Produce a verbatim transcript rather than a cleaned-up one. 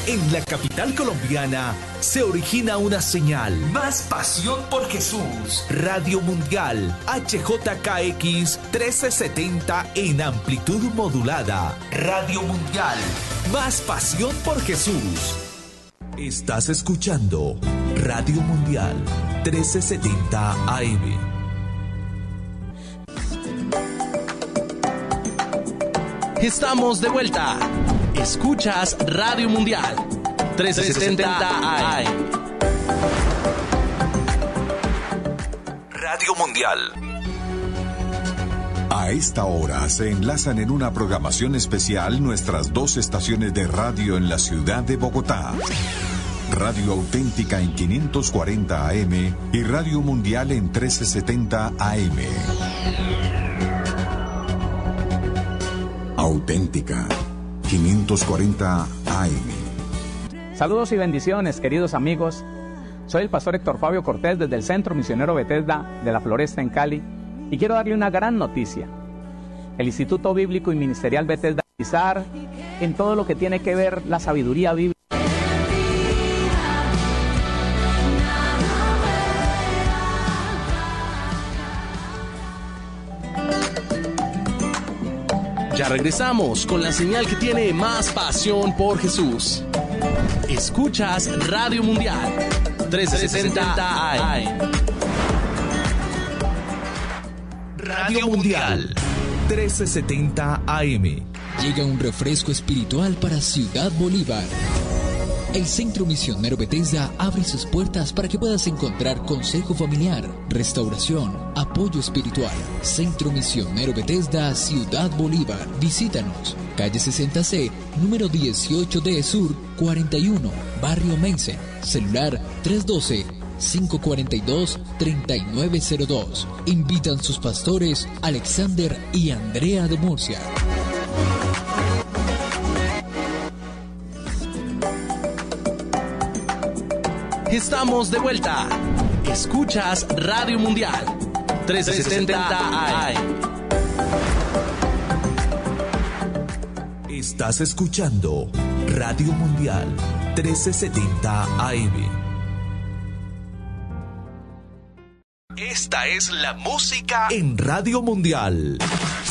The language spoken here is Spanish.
En la capital colombiana se origina una señal. Más pasión por Jesús. Radio Mundial H J K X trece setenta en amplitud modulada. Radio Mundial. Más pasión por Jesús. Estás escuchando Radio Mundial trece setenta A M. Estamos de vuelta. Escuchas Radio Mundial trece setenta A M. Radio Mundial. A esta hora se enlazan en una programación especial nuestras dos estaciones de radio en la ciudad de Bogotá. Radio Auténtica en quinientos cuarenta A M y Radio Mundial en trece setenta A M. Auténtica, quinientos cuarenta A M. Saludos y bendiciones, queridos amigos. Soy el pastor Héctor Fabio Cortés desde el Centro Misionero Bethesda de la Floresta en Cali y quiero darle una gran noticia. El Instituto Bíblico y Ministerial Bethesda Izar en todo lo que tiene que ver la sabiduría bíblica. Ya regresamos con la señal que tiene más pasión por Jesús. Escuchas Radio Mundial trece setenta A M. Radio Mundial trece setenta A M. Llega un refresco espiritual para Ciudad Bolívar. El Centro Misionero Bethesda abre sus puertas para que puedas encontrar consejo familiar, restauración, apoyo espiritual. Centro Misionero Bethesda, Ciudad Bolívar. Visítanos. Calle sesenta C, número dieciocho D Sur, cuarenta y uno, Barrio Mensen. Celular tres uno dos, cinco cuatro dos, tres nueve cero dos. Invitan sus pastores Alexander y Andrea de Murcia. Estamos de vuelta. Escuchas Radio Mundial trece setenta A M. Estás escuchando Radio Mundial trece setenta A M. Esta es la música en Radio Mundial.